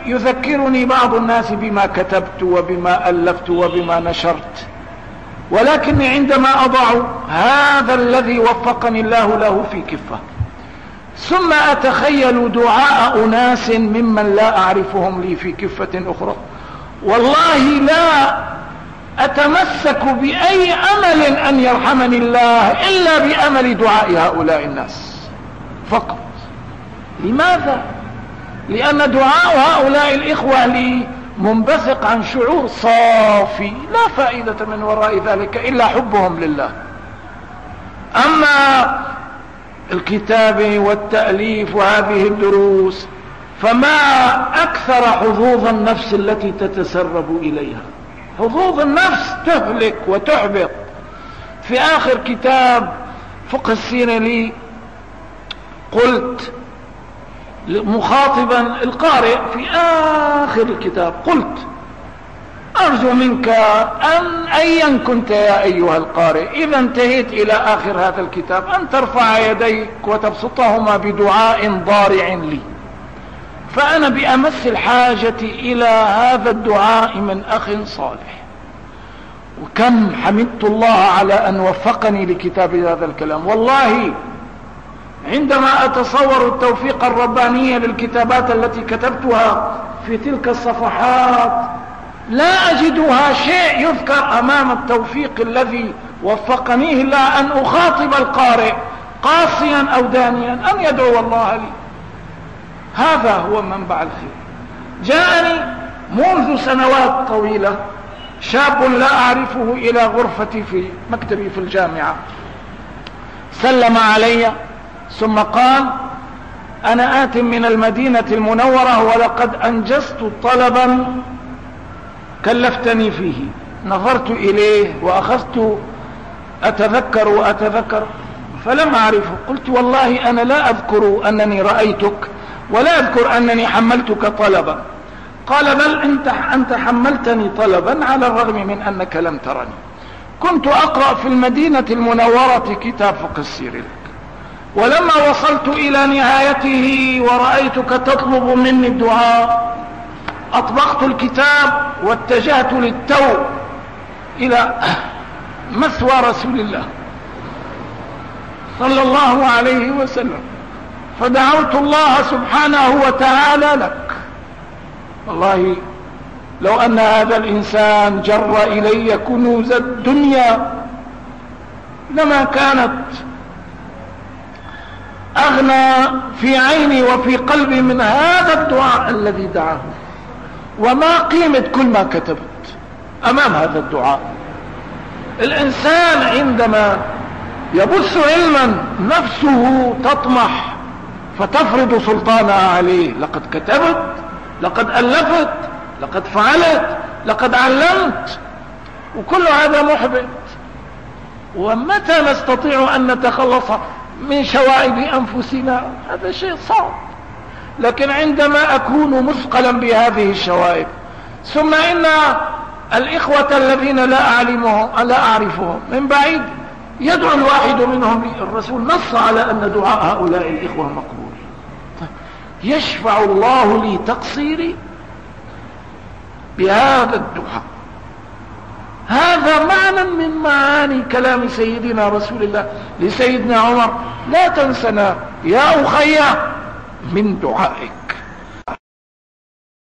يذكرني بعض الناس بما كتبت وبما ألفت وبما نشرت، ولكني عندما أضع هذا الذي وفقني الله له في كفة، ثم أتخيل دعاء أناس ممن لا أعرفهم لي في كفة أخرى، والله لا أتمسك بأي أمل أن يرحمني الله إلا بأمل دعاء هؤلاء الناس فقط. لماذا؟ لأن دعاء هؤلاء الإخوة لي منبثق عن شعور صافي لا فائدة من وراء ذلك إلا حبهم لله. أما الكتابة والتأليف وهذه الدروس فما أكثر حظوظ النفس التي تتسرب إليها. حظوظ النفس تهلك وتحبط. في آخر كتاب فقه السيرة لي قلت مخاطبا القارئ في آخر الكتاب، قلت أرجو منك أيا كنت يا أيها القارئ إذا انتهيت إلى آخر هذا الكتاب أن ترفع يديك وتبسطهما بدعاء ضارع لي، فأنا بأمس الحاجة إلى هذا الدعاء من أخ صالح. وكم حمدت الله على أن وفقني لكتاب هذا الكلام. والله عندما أتصور التوفيق الرباني للكتابات التي كتبتها في تلك الصفحات لا أجدها شيء يذكر أمام التوفيق الذي وفقنيه الله أن أخاطب القارئ قاسيا أو دانيا أن يدعو الله لي. هذا هو منبع الخير. جاءني منذ سنوات طويلة شاب لا أعرفه إلى غرفتي في مكتبي في الجامعة، سلم علي ثم قال أنا آت من المدينة المنورة ولقد أنجزت طلبا كلفتني فيه. نظرت إليه وأخذت أتذكر فلم أعرفه. قلت والله أنا لا أذكر أنني رأيتك ولا أذكر أنني حملتك طلبا. قال بل أنت حملتني طلبا على الرغم من أنك لم ترني. كنت أقرأ في المدينة المنورة كتاب فقه السير لك، ولما وصلت إلى نهايته ورأيتك تطلب مني الدعاء أطبقت الكتاب واتجهت للتو إلى مثوى رسول الله صلى الله عليه وسلم، فدعوت الله سبحانه وتعالى لك. والله لو أن هذا الإنسان جر إلي كنوز الدنيا لما كانت أغنى في عيني وفي قلبي من هذا الدعاء الذي دعاه. وما قيمة كل ما كتبت أمام هذا الدعاء؟ الإنسان عندما يبث علما نفسه تطمح فتفرض سلطانها عليه. لقد كتبت، لقد ألفت، لقد فعلت، لقد علمت، وكل هذا محبط. ومتى نستطيع أن نتخلص من شوائب أنفسنا؟ هذا شيء صعب. لكن عندما أكون مثقلا بهذه الشوائب، ثم إن الإخوة الذين لا أعرفهم من بعيد يدعو الواحد منهم لي، الرسول نص على أن دعاء هؤلاء الإخوة مقبول. يشفع الله لي تقصيري بهذا الدعاء. هذا معنى من معاني كلام سيدنا رسول الله لسيدنا عمر: لا تنسنا يا أخي من دعائك.